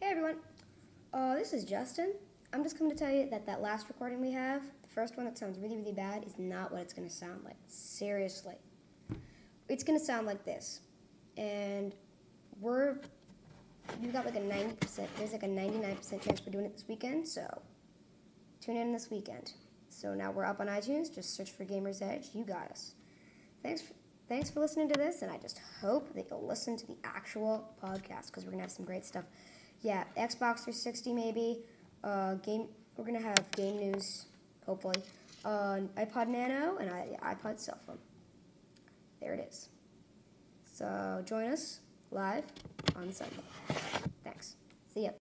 Hey everyone, this is Justin. I'm just coming to tell you that last recording we have, the first one that sounds really, really bad, is not what it's going to sound like. Seriously. It's going to sound like this. And you've got like a 90%, there's like a 99% chance we're doing it this weekend, so tune in this weekend. So now we're up on iTunes, just search for Gamer's Edge, you got us. Thanks for listening to this, and I just hope that you'll listen to the actual podcast, because we're going to have some great stuff. Yeah, Xbox 360 maybe, we're going to have game news, hopefully, iPod Nano, and iPod cell phone. There it is. So join us live on Sunday. Thanks. See ya.